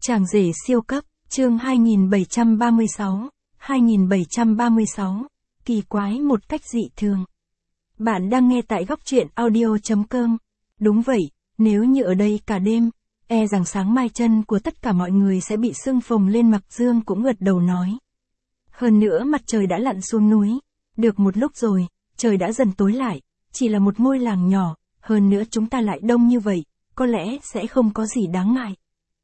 Chàng rể siêu cấp, chương 2736, kỳ quái một cách dị thường. Bạn đang nghe tại góc truyện audio.com. Đúng vậy, nếu như ở đây cả đêm, e rằng sáng mai chân của tất cả mọi người sẽ bị sưng phồng lên. Mặc Dương cũng gật đầu nói. Hơn nữa mặt trời đã lặn xuống núi. Được một lúc rồi, trời đã dần tối lại, chỉ là một ngôi làng nhỏ, hơn nữa chúng ta lại đông như vậy, có lẽ sẽ không có gì đáng ngại.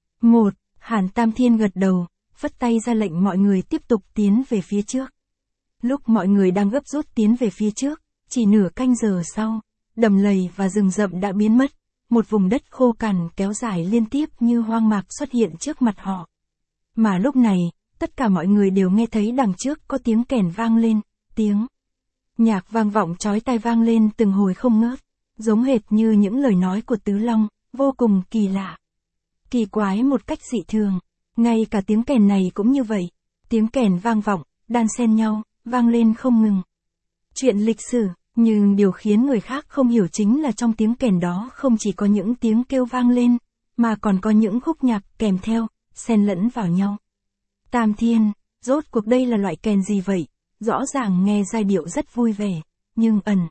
Hàn Tam Thiên gật đầu, phất tay ra lệnh mọi người tiếp tục tiến về phía trước. Lúc mọi người đang gấp rút tiến về phía trước, chỉ nửa canh giờ sau, đầm lầy và rừng rậm đã biến mất, một vùng đất khô cằn kéo dài liên tiếp như hoang mạc xuất hiện trước mặt họ. Mà lúc này, tất cả mọi người đều nghe thấy đằng trước có tiếng kèn vang lên, tiếng nhạc vang vọng chói tai vang lên từng hồi không ngớt, giống hệt như những lời nói của Tứ Long, vô cùng kỳ lạ. Kỳ quái một cách dị thường, ngay cả tiếng kèn này cũng như vậy, tiếng kèn vang vọng, đan xen nhau, vang lên không ngừng. Chuyện lịch sử, nhưng điều khiến người khác không hiểu chính là trong tiếng kèn đó không chỉ có những tiếng kêu vang lên, mà còn có những khúc nhạc kèm theo, xen lẫn vào nhau. Tam Thiên, rốt cuộc đây là loại kèn gì vậy? Rõ ràng nghe giai điệu rất vui vẻ, nhưng ẩn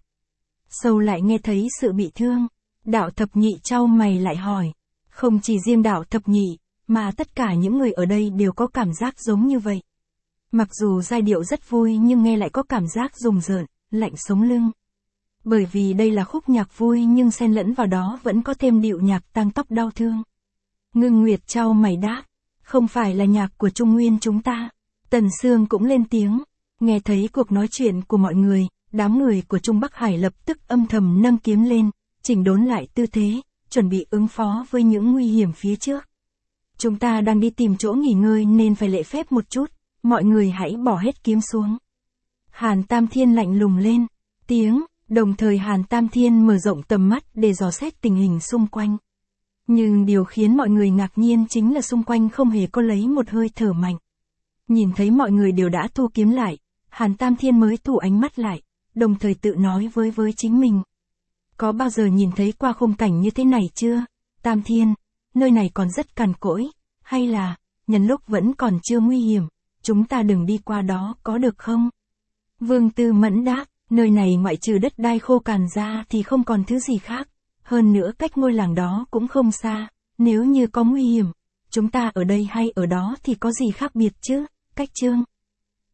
sâu lại nghe thấy sự bị thương. Đạo Thập Nhị chau mày lại hỏi. Không chỉ riêng Đạo Thập Nhị, mà tất cả những người ở đây đều có cảm giác giống như vậy. Mặc dù giai điệu rất vui nhưng nghe lại có cảm giác rùng rợn, lạnh sống lưng. Bởi vì đây là khúc nhạc vui nhưng xen lẫn vào đó vẫn có thêm điệu nhạc tang tóc đau thương. Ngưng Nguyệt chau mày đáp, không phải là nhạc của Trung Nguyên chúng ta. Tần Sương cũng lên tiếng, nghe thấy cuộc nói chuyện của mọi người, đám người của Trung Bắc Hải lập tức âm thầm nâng kiếm lên, chỉnh đốn lại tư thế, chuẩn bị ứng phó với những nguy hiểm phía trước. Chúng ta đang đi tìm chỗ nghỉ ngơi nên phải lễ phép một chút, mọi người hãy bỏ hết kiếm xuống. Hàn Tam Thiên lạnh lùng lên tiếng, đồng thời Hàn Tam Thiên mở rộng tầm mắt để dò xét tình hình xung quanh. Nhưng điều khiến mọi người ngạc nhiên chính là xung quanh không hề có lấy một hơi thở mạnh. Nhìn thấy mọi người đều đã thu kiếm lại, Hàn Tam Thiên mới thu ánh mắt lại, đồng thời tự nói với chính mình. Có bao giờ nhìn thấy qua khung cảnh như thế này chưa? Tam Thiên, nơi này còn rất cằn cỗi, hay là, nhân lúc vẫn còn chưa nguy hiểm, chúng ta đừng đi qua đó có được không? Vương Tư Mẫn đáp, nơi này ngoại trừ đất đai khô cằn ra thì không còn thứ gì khác, hơn nữa cách ngôi làng đó cũng không xa, nếu như có nguy hiểm, chúng ta ở đây hay ở đó thì có gì khác biệt chứ? Cách chương